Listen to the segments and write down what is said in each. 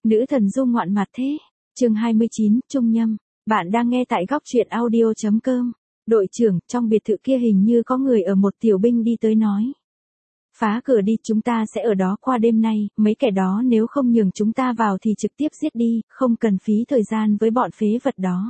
Nữ thần du ngoạn mặt thế. Chương 29, Trung Nhâm. Bạn đang nghe tại góc truyện audio.com. Đội trưởng, trong biệt thự kia hình như có người ở một tiểu binh đi tới nói. Phá cửa đi, chúng ta sẽ ở đó qua đêm nay, mấy kẻ đó nếu không nhường chúng ta vào thì trực tiếp giết đi, không cần phí thời gian với bọn phế vật đó.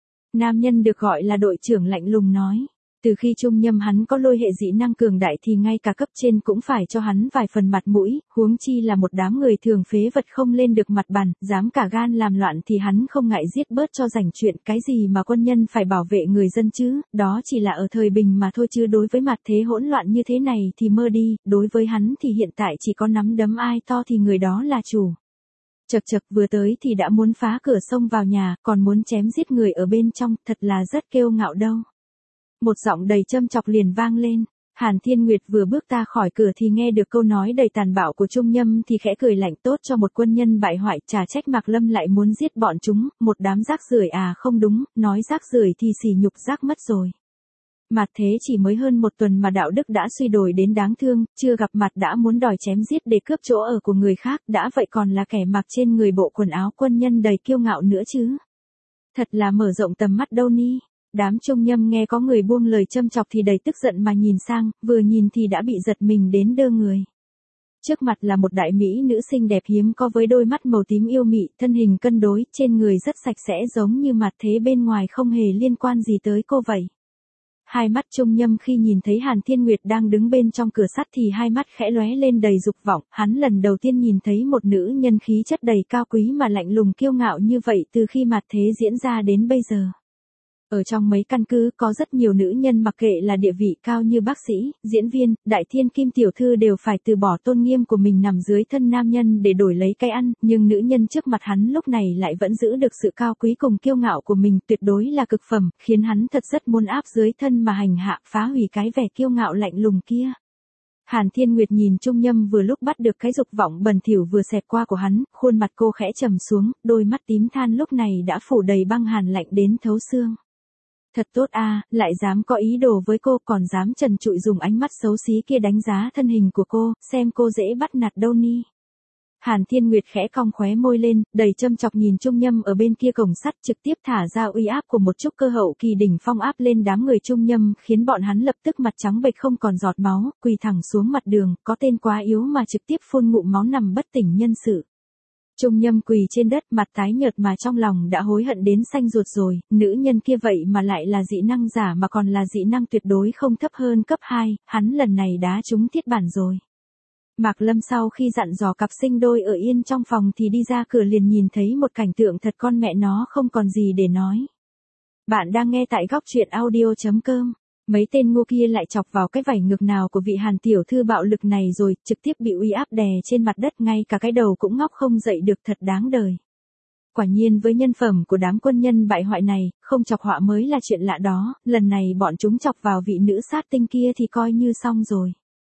Nam nhân được gọi là đội trưởng lạnh lùng nói. Từ khi Trung Nhâm hắn có lôi hệ dị năng cường đại thì ngay cả cấp trên cũng phải cho hắn vài phần mặt mũi, huống chi là một đám người thường phế vật không lên được mặt bàn, dám cả gan làm loạn thì hắn không ngại giết bớt cho rảnh chuyện, cái gì mà quân nhân phải bảo vệ người dân chứ, đó chỉ là ở thời bình mà thôi chứ đối với mặt thế hỗn loạn như thế này thì mơ đi, đối với hắn thì hiện tại chỉ có nắm đấm ai to thì người đó là chủ. Chật chật vừa tới thì đã muốn phá cửa xông vào nhà, còn muốn chém giết người ở bên trong, thật là rất kiêu ngạo đâu. Một giọng đầy châm chọc liền vang lên. Hàn Thiên Nguyệt vừa bước ra khỏi cửa thì nghe được câu nói đầy tàn bạo của Trung Nhâm thì khẽ cười lạnh, tốt cho một quân nhân bại hoại, chả trách Mạc Lâm lại muốn giết bọn chúng, một đám rác rưởi à, không đúng, nói rác rưởi thì sỉ nhục rác mất rồi. Mặt thế chỉ mới hơn một tuần mà đạo đức đã suy đồi đến đáng thương, chưa gặp mặt đã muốn đòi chém giết để cướp chỗ ở của người khác, đã vậy còn là kẻ mặc trên người bộ quần áo quân nhân đầy kiêu ngạo nữa chứ. Thật là mở rộng tầm mắt đâu ni. Đám Trung Nhâm nghe có người buông lời châm chọc thì đầy tức giận mà nhìn sang, vừa nhìn thì đã bị giật mình đến đơ người. Trước mặt là một đại mỹ nữ xinh đẹp hiếm có với đôi mắt màu tím yêu mị, thân hình cân đối, trên người rất sạch sẽ giống như mặt thế bên ngoài không hề liên quan gì tới cô vậy. Hai mắt Trung Nhâm khi nhìn thấy Hàn Thiên Nguyệt đang đứng bên trong cửa sắt thì hai mắt khẽ lóe lên đầy dục vọng, hắn lần đầu tiên nhìn thấy một nữ nhân khí chất đầy cao quý mà lạnh lùng kiêu ngạo như vậy từ khi mặt thế diễn ra đến bây giờ. Ở trong mấy căn cứ có rất nhiều nữ nhân mặc kệ là địa vị cao như bác sĩ, diễn viên, đại thiên kim tiểu thư đều phải từ bỏ tôn nghiêm của mình nằm dưới thân nam nhân để đổi lấy cái ăn, nhưng nữ nhân trước mặt hắn lúc này lại vẫn giữ được sự cao quý cùng kiêu ngạo của mình, tuyệt đối là cực phẩm, khiến hắn thật rất muốn áp dưới thân mà hành hạ, phá hủy cái vẻ kiêu ngạo lạnh lùng kia. Hàn Thiên Nguyệt nhìn Trung Nhâm vừa lúc bắt được cái dục vọng bẩn thỉu vừa xẹt qua của hắn, khuôn mặt cô khẽ trầm xuống, đôi mắt tím than lúc này đã phủ đầy băng hàn lạnh đến thấu xương. Thật tốt a, lại dám có ý đồ với cô, còn dám trần trụi dùng ánh mắt xấu xí kia đánh giá thân hình của cô, xem cô dễ bắt nạt đâu ni. Hàn Thiên Nguyệt khẽ cong khóe môi lên, đầy châm chọc nhìn Trung Nhâm ở bên kia cổng sắt, trực tiếp thả ra uy áp của một chút cơ hậu kỳ đỉnh phong áp lên đám người Trung Nhâm, khiến bọn hắn lập tức mặt trắng bệch không còn giọt máu, quỳ thẳng xuống mặt đường, có tên quá yếu mà trực tiếp phun ngụm máu nằm bất tỉnh nhân sự. Trung Nhâm quỳ trên đất, mặt tái nhợt mà trong lòng đã hối hận đến xanh ruột rồi, nữ nhân kia vậy mà lại là dị năng giả mà còn là dị năng tuyệt đối không thấp hơn cấp 2, hắn lần này đá trúng thiết bản rồi. Mạc Lâm sau khi dặn dò cặp sinh đôi ở yên trong phòng thì đi ra cửa liền nhìn thấy một cảnh tượng thật con mẹ nó không còn gì để nói. Bạn đang nghe tại góc truyện audio.com. Mấy tên ngu kia lại chọc vào cái vảy ngực nào của vị Hàn tiểu thư bạo lực này rồi, trực tiếp bị uy áp đè trên mặt đất, ngay cả cái đầu cũng ngóc không dậy được, thật đáng đời. Quả nhiên với nhân phẩm của đám quân nhân bại hoại này, không chọc họa mới là chuyện lạ đó, lần này bọn chúng chọc vào vị nữ sát tinh kia thì coi như xong rồi.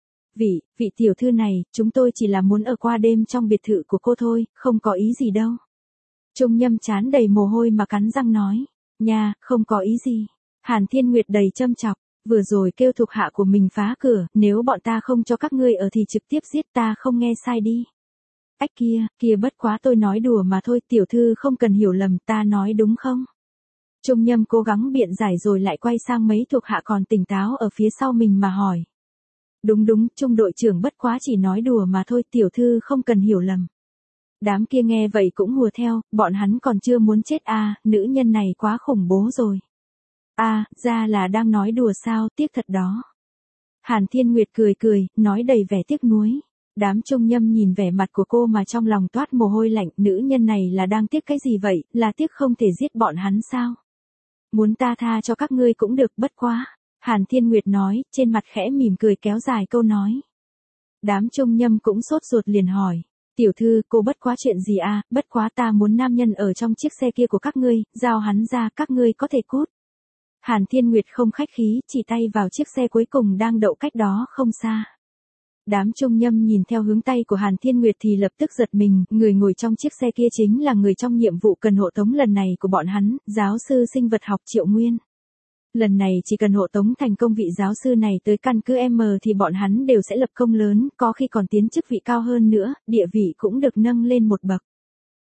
Vị tiểu thư này, chúng tôi chỉ là muốn ở qua đêm trong biệt thự của cô thôi, không có ý gì đâu. Trung Nhâm trán đầy mồ hôi mà cắn răng nói, nha, không có ý gì. Hàn Thiên Nguyệt đầy châm chọc, vừa rồi kêu thuộc hạ của mình phá cửa, nếu bọn ta không cho các ngươi ở thì trực tiếp giết, ta không nghe sai đi. Ách kia bất quá tôi nói đùa mà thôi, tiểu thư không cần hiểu lầm, ta nói đúng không? Trung Nhâm cố gắng biện giải rồi lại quay sang mấy thuộc hạ còn tỉnh táo ở phía sau mình mà hỏi. Đúng, Trung đội trưởng bất quá chỉ nói đùa mà thôi, tiểu thư không cần hiểu lầm. Đám kia nghe vậy cũng hùa theo, bọn hắn còn chưa muốn chết à, nữ nhân này quá khủng bố rồi. À, ra là đang nói đùa sao, tiếc thật đó. Hàn Thiên Nguyệt cười, nói đầy vẻ tiếc nuối. Đám Trung Nhâm nhìn vẻ mặt của cô mà trong lòng toát mồ hôi lạnh, nữ nhân này là đang tiếc cái gì vậy, là tiếc không thể giết bọn hắn sao? Muốn ta tha cho các ngươi cũng được, bất quá. Hàn Thiên Nguyệt nói, trên mặt khẽ mỉm cười kéo dài câu nói. Đám Trung Nhâm cũng sốt ruột liền hỏi. Tiểu thư, cô bất quá chuyện gì à, bất quá ta muốn nam nhân ở trong chiếc xe kia của các ngươi, giao hắn ra, các ngươi có thể cút. Hàn Thiên Nguyệt không khách khí, chỉ tay vào chiếc xe cuối cùng đang đậu cách đó không xa. Đám Trung Nhâm nhìn theo hướng tay của Hàn Thiên Nguyệt thì lập tức giật mình, người ngồi trong chiếc xe kia chính là người trong nhiệm vụ cần hộ tống lần này của bọn hắn, giáo sư sinh vật học Triệu Nguyên. Lần này chỉ cần hộ tống thành công vị giáo sư này tới căn cứ M thì bọn hắn đều sẽ lập công lớn, có khi còn tiến chức vị cao hơn nữa, địa vị cũng được nâng lên một bậc.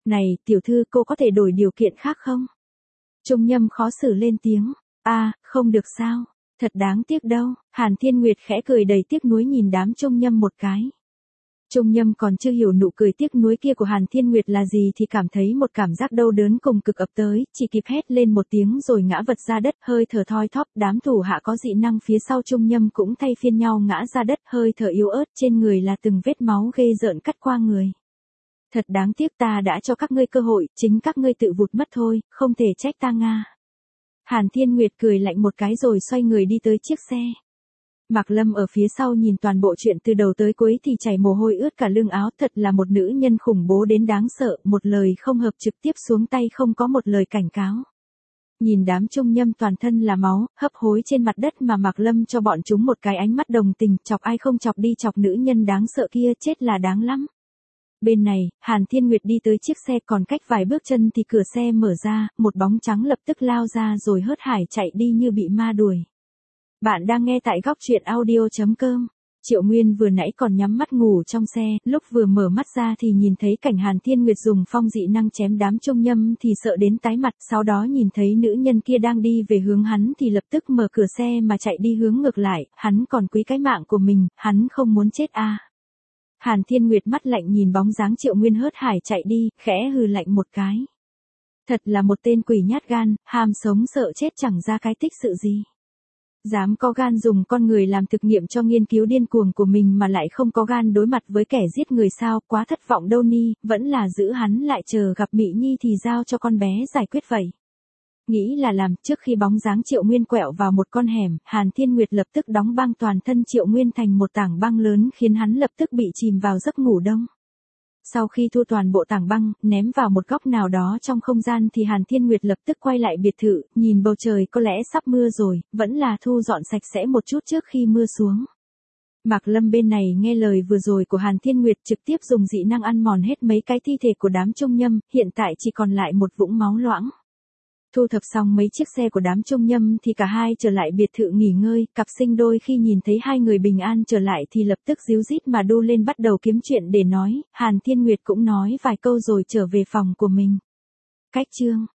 Này, tiểu thư, cô có thể đổi điều kiện khác không? Trung Nhâm khó xử lên tiếng. Không được sao? Thật đáng tiếc đâu. Hàn Thiên Nguyệt khẽ cười đầy tiếc nuối nhìn đám Trung Nhâm một cái. Trung Nhâm còn chưa hiểu nụ cười tiếc nuối kia của Hàn Thiên Nguyệt là gì thì cảm thấy một cảm giác đau đớn cùng cực ập tới, chỉ kịp hét lên một tiếng rồi ngã vật ra đất, hơi thở thoi thóp, đám thủ hạ có dị năng phía sau Trung Nhâm cũng thay phiên nhau ngã ra đất, hơi thở yếu ớt, trên người là từng vết máu ghê rợn cắt qua người. Thật đáng tiếc, ta đã cho các ngươi cơ hội, chính các ngươi tự vụt mất thôi, không thể trách ta Nga. Hàn Thiên Nguyệt cười lạnh một cái rồi xoay người đi tới chiếc xe. Mạc Lâm ở phía sau nhìn toàn bộ chuyện từ đầu tới cuối thì chảy mồ hôi ướt cả lưng áo, thật là một nữ nhân khủng bố đến đáng sợ, một lời không hợp trực tiếp xuống tay, không có một lời cảnh cáo. Nhìn đám Trung Nhâm toàn thân là máu, hấp hối trên mặt đất mà Mạc Lâm cho bọn chúng một cái ánh mắt đồng tình, chọc ai không chọc đi, chọc nữ nhân đáng sợ kia, chết là đáng lắm. Bên này, Hàn Thiên Nguyệt đi tới chiếc xe, còn cách vài bước chân thì cửa xe mở ra, một bóng trắng lập tức lao ra rồi hớt hải chạy đi như bị ma đuổi. Bạn đang nghe tại góc truyện audio.com. Triệu Nguyên vừa nãy còn nhắm mắt ngủ trong xe, lúc vừa mở mắt ra thì nhìn thấy cảnh Hàn Thiên Nguyệt dùng phong dị năng chém đám Trung Nhâm thì sợ đến tái mặt, sau đó nhìn thấy nữ nhân kia đang đi về hướng hắn thì lập tức mở cửa xe mà chạy đi hướng ngược lại, hắn còn quý cái mạng của mình, hắn không muốn chết à. Hàn Thiên Nguyệt mắt lạnh nhìn bóng dáng Triệu Nguyên hớt hải chạy đi, khẽ hừ lạnh một cái. Thật là một tên quỷ nhát gan, ham sống sợ chết chẳng ra cái tích sự gì. Dám có gan dùng con người làm thực nghiệm cho nghiên cứu điên cuồng của mình mà lại không có gan đối mặt với kẻ giết người sao, quá thất vọng đâu Ni, vẫn là giữ hắn lại chờ gặp Mị Nhi thì giao cho con bé giải quyết vậy. Nghĩ là làm, trước khi bóng dáng Triệu Nguyên quẹo vào một con hẻm, Hàn Thiên Nguyệt lập tức đóng băng toàn thân Triệu Nguyên thành một tảng băng lớn khiến hắn lập tức bị chìm vào giấc ngủ đông. Sau khi thu toàn bộ tảng băng, ném vào một góc nào đó trong không gian thì Hàn Thiên Nguyệt lập tức quay lại biệt thự, nhìn bầu trời có lẽ sắp mưa rồi, vẫn là thu dọn sạch sẽ một chút trước khi mưa xuống. Mạc Lâm bên này nghe lời vừa rồi của Hàn Thiên Nguyệt trực tiếp dùng dị năng ăn mòn hết mấy cái thi thể của đám Trung Nhâm, hiện tại chỉ còn lại một vũng máu loãng. Thu thập xong mấy chiếc xe của đám Trung Nhâm thì cả hai trở lại biệt thự nghỉ ngơi, cặp sinh đôi khi nhìn thấy hai người bình an trở lại thì lập tức díu dít mà đu lên bắt đầu kiếm chuyện để nói, Hàn Thiên Nguyệt cũng nói vài câu rồi trở về phòng của mình. Cách chương